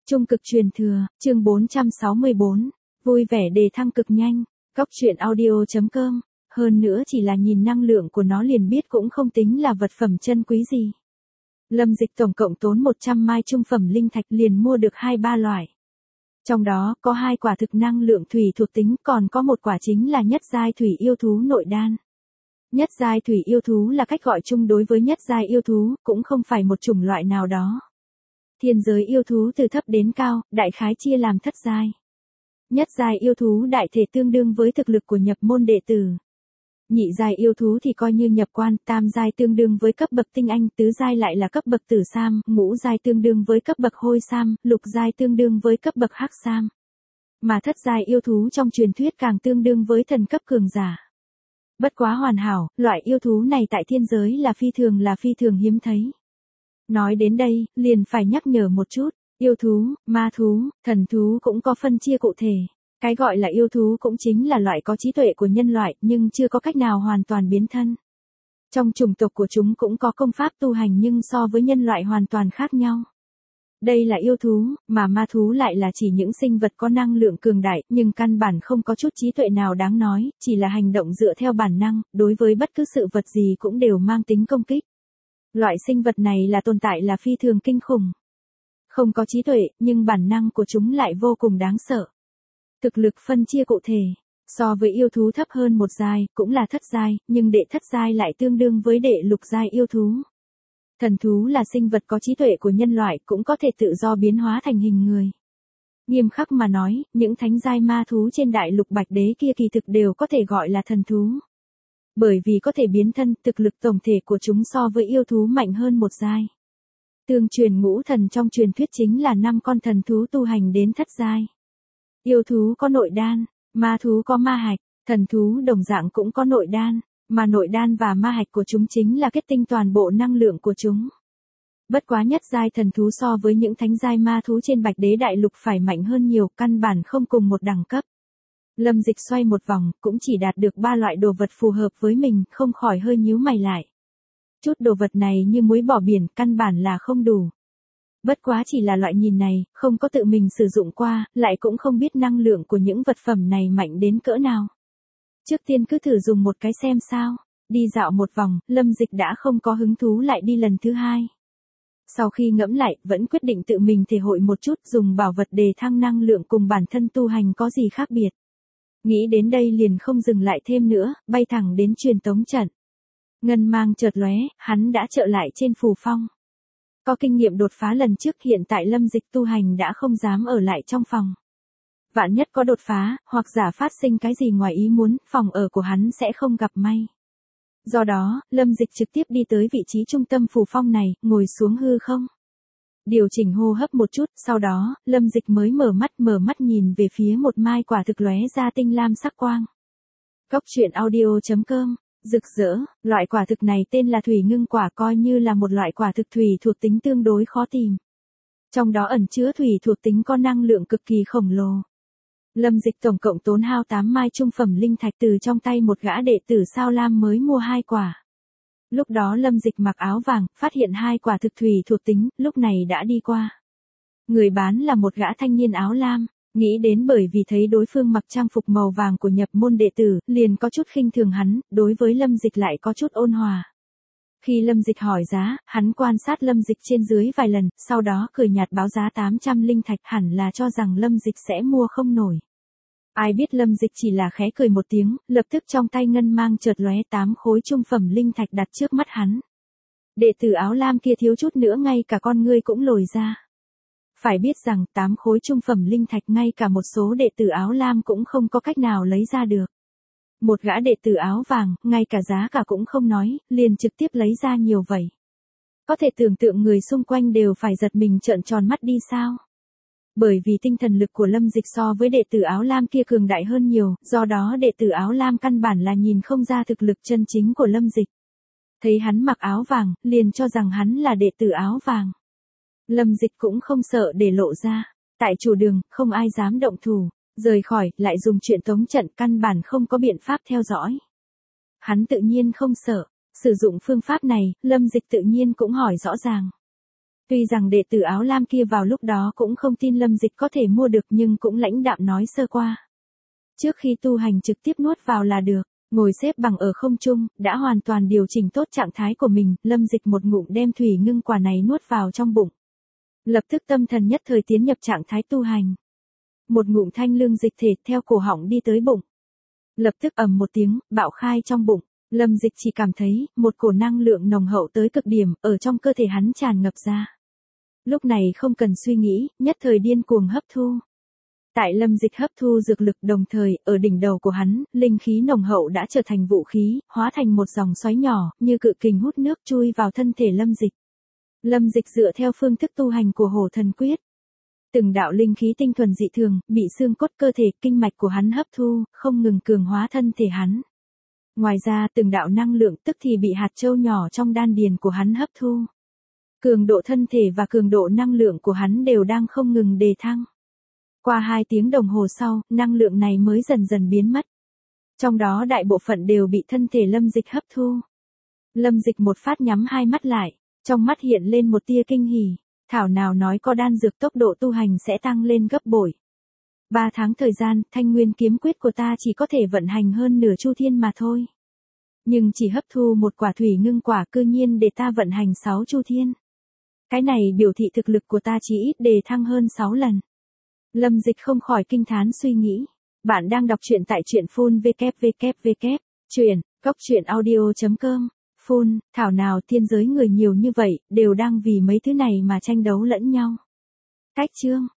Trung cực truyền thừa, chương 464. Vui vẻ đề thăng cực nhanh. Góc truyện audio.com. Hơn nữa chỉ là nhìn năng lượng của nó liền biết cũng không tính là vật phẩm chân quý gì. Lâm Dịch tổng cộng tốn 100 mai trung phẩm linh thạch liền mua được 2-3 loại. Trong đó có 2 quả thực năng lượng thủy thuộc tính, còn có một quả chính là nhất giai thủy yêu thú nội đan. Nhất giai thủy yêu thú là cách gọi chung đối với nhất giai yêu thú, cũng không phải một chủng loại nào đó. Thiên giới yêu thú từ thấp đến cao, đại khái chia làm thất giai. Nhất giai yêu thú đại thể tương đương với thực lực của nhập môn đệ tử. Nhị giai yêu thú thì coi như nhập quan, tam giai tương đương với cấp bậc tinh anh, tứ giai lại là cấp bậc tử sam, ngũ giai tương đương với cấp bậc hôi sam, lục giai tương đương với cấp bậc hắc sam. Mà thất giai yêu thú trong truyền thuyết càng tương đương với thần cấp cường giả. Bất quá hoàn hảo, loại yêu thú này tại thiên giới là phi thường hiếm thấy. Nói đến đây, liền phải nhắc nhở một chút, yêu thú, ma thú, thần thú cũng có phân chia cụ thể. Cái gọi là yêu thú cũng chính là loại có trí tuệ của nhân loại nhưng chưa có cách nào hoàn toàn biến thân. Trong chủng tộc của chúng cũng có công pháp tu hành nhưng so với nhân loại hoàn toàn khác nhau. Đây là yêu thú, mà ma thú lại là chỉ những sinh vật có năng lượng cường đại nhưng căn bản không có chút trí tuệ nào đáng nói, chỉ là hành động dựa theo bản năng, đối với bất cứ sự vật gì cũng đều mang tính công kích. Loại sinh vật này là tồn tại là phi thường kinh khủng. Không có trí tuệ, nhưng bản năng của chúng lại vô cùng đáng sợ. Thực lực phân chia cụ thể, so với yêu thú thấp hơn một giai, cũng là thất giai, nhưng đệ thất giai lại tương đương với đệ lục giai yêu thú. Thần thú là sinh vật có trí tuệ của nhân loại, cũng có thể tự do biến hóa thành hình người. Nghiêm khắc mà nói, những thánh giai ma thú trên đại lục Bạch Đế kia kỳ thực đều có thể gọi là thần thú. Bởi vì có thể biến thân, thực lực tổng thể của chúng so với yêu thú mạnh hơn một giai. Tương truyền ngũ thần trong truyền thuyết chính là 5 con thần thú tu hành đến thất giai. Yêu thú có nội đan, ma thú có ma hạch, thần thú đồng dạng cũng có nội đan, mà nội đan và ma hạch của chúng chính là kết tinh toàn bộ năng lượng của chúng. Bất quá nhất giai thần thú so với những thánh giai ma thú trên Bạch Đế đại lục phải mạnh hơn nhiều, căn bản không cùng một đẳng cấp. Lâm Dịch xoay một vòng, cũng chỉ đạt được 3 loại đồ vật phù hợp với mình, không khỏi hơi nhíu mày lại. Chút đồ vật này như muối bỏ biển, căn bản là không đủ. Bất quá chỉ là loại nhìn này, không có tự mình sử dụng qua, lại cũng không biết năng lượng của những vật phẩm này mạnh đến cỡ nào. Trước tiên cứ thử dùng một cái xem sao. Đi dạo một vòng, Lâm Dịch đã không có hứng thú lại đi lần thứ 2. Sau khi ngẫm lại, vẫn quyết định tự mình thể hội một chút, dùng bảo vật đề thăng năng lượng cùng bản thân tu hành có gì khác biệt. Nghĩ đến đây liền không dừng lại thêm nữa, bay thẳng đến truyền tống trận. Ngân mang chợt lóe, hắn đã trở lại trên phù phong. Có kinh nghiệm đột phá lần trước, hiện tại Lâm Dịch tu hành đã không dám ở lại trong phòng. Vạn nhất có đột phá, hoặc giả phát sinh cái gì ngoài ý muốn, phòng ở của hắn sẽ không gặp may. Do đó, Lâm Dịch trực tiếp đi tới vị trí trung tâm phù phong này, ngồi xuống hư không. Điều chỉnh hô hấp một chút, sau đó, Lâm Dịch mới mở mắt nhìn về phía một mai quả thực lóe ra tinh lam sắc quang. Góc truyện audio.com. Rực rỡ, loại quả thực này tên là thủy ngưng quả, coi như là một loại quả thực thủy thuộc tính tương đối khó tìm. Trong đó ẩn chứa thủy thuộc tính có năng lượng cực kỳ khổng lồ. Lâm Dịch tổng cộng tốn hao 8 mai trung phẩm linh thạch từ trong tay một gã đệ tử Sao Lam mới mua 2 quả. Lúc đó Lâm Dịch mặc áo vàng, phát hiện 2 quả thực thủy thuộc tính, lúc này đã đi qua. Người bán là một gã thanh niên áo lam. Nghĩ đến bởi vì thấy đối phương mặc trang phục màu vàng của nhập môn đệ tử, liền có chút khinh thường hắn, đối với Lâm Dịch lại có chút ôn hòa. Khi Lâm Dịch hỏi giá, hắn quan sát Lâm Dịch trên dưới vài lần, sau đó cười nhạt báo giá 800 linh thạch, hẳn là cho rằng Lâm Dịch sẽ mua không nổi. Ai biết Lâm Dịch chỉ là khẽ cười một tiếng, lập tức trong tay ngân mang chợt lóe 8 khối trung phẩm linh thạch đặt trước mắt hắn. Đệ tử áo lam kia thiếu chút nữa ngay cả con ngươi cũng lồi ra. Phải biết rằng 8 khối trung phẩm linh thạch ngay cả một số đệ tử áo lam cũng không có cách nào lấy ra được. Một gã đệ tử áo vàng, ngay cả giá cả cũng không nói, liền trực tiếp lấy ra nhiều vậy. Có thể tưởng tượng người xung quanh đều phải giật mình trợn tròn mắt đi sao. Bởi vì tinh thần lực của Lâm Dịch so với đệ tử áo lam kia cường đại hơn nhiều, do đó đệ tử áo lam căn bản là nhìn không ra thực lực chân chính của Lâm Dịch. Thấy hắn mặc áo vàng, liền cho rằng hắn là đệ tử áo vàng. Lâm Dịch cũng không sợ để lộ ra. Tại chủ đường, không ai dám động thủ. Rời khỏi, lại dùng truyền tống trận, căn bản không có biện pháp theo dõi. Hắn tự nhiên không sợ. Sử dụng phương pháp này, Lâm Dịch tự nhiên cũng hỏi rõ ràng. Tuy rằng đệ tử áo lam kia vào lúc đó cũng không tin Lâm Dịch có thể mua được nhưng cũng lãnh đạm nói sơ qua. Trước khi tu hành trực tiếp nuốt vào là được, ngồi xếp bằng ở không trung, đã hoàn toàn điều chỉnh tốt trạng thái của mình, Lâm Dịch một ngụm đem thủy ngưng quả này nuốt vào trong bụng. Lập tức tâm thần nhất thời tiến nhập trạng thái tu hành. Một ngụm thanh lương dịch thể theo cổ họng đi tới bụng. Lập tức ầm một tiếng, bạo khai trong bụng. Lâm Dịch chỉ cảm thấy, một cổ năng lượng nồng hậu tới cực điểm, ở trong cơ thể hắn tràn ngập ra. Lúc này không cần suy nghĩ, nhất thời điên cuồng hấp thu. Tại Lâm Dịch hấp thu dược lực đồng thời, ở đỉnh đầu của hắn, linh khí nồng hậu đã trở thành vũ khí, hóa thành một dòng xoáy nhỏ, như cự kình hút nước chui vào thân thể Lâm Dịch. Lâm Dịch dựa theo phương thức tu hành của Hổ Thần Quyết. Từng đạo linh khí tinh thuần dị thường, bị xương cốt cơ thể, kinh mạch của hắn hấp thu, không ngừng cường hóa thân thể hắn. Ngoài ra, từng đạo năng lượng tức thì bị hạt châu nhỏ trong đan điền của hắn hấp thu. Cường độ thân thể và cường độ năng lượng của hắn đều đang không ngừng đề thăng. Qua 2 tiếng đồng hồ sau, năng lượng này mới dần dần biến mất. Trong đó đại bộ phận đều bị thân thể Lâm Dịch hấp thu. Lâm Dịch một phát nhắm hai mắt lại, trong mắt hiện lên một tia kinh hỉ. Thảo nào nói có đan dược tốc độ tu hành sẽ tăng lên gấp bội. 3 tháng thời gian, Thanh Nguyên kiếm quyết của ta chỉ có thể vận hành hơn nửa chu thiên mà thôi. Nhưng chỉ hấp thu một quả thủy ngưng quả cư nhiên để ta vận hành 6 chu thiên. Cái này biểu thị thực lực của ta chỉ ít đề thăng hơn 6 lần. Lâm Dịch không khỏi kinh thán suy nghĩ. Bạn đang đọc truyện tại truyện phun www.truyện.com. Phun, thảo nào thiên giới người nhiều như vậy, đều đang vì mấy thứ này mà tranh đấu lẫn nhau. Cách chương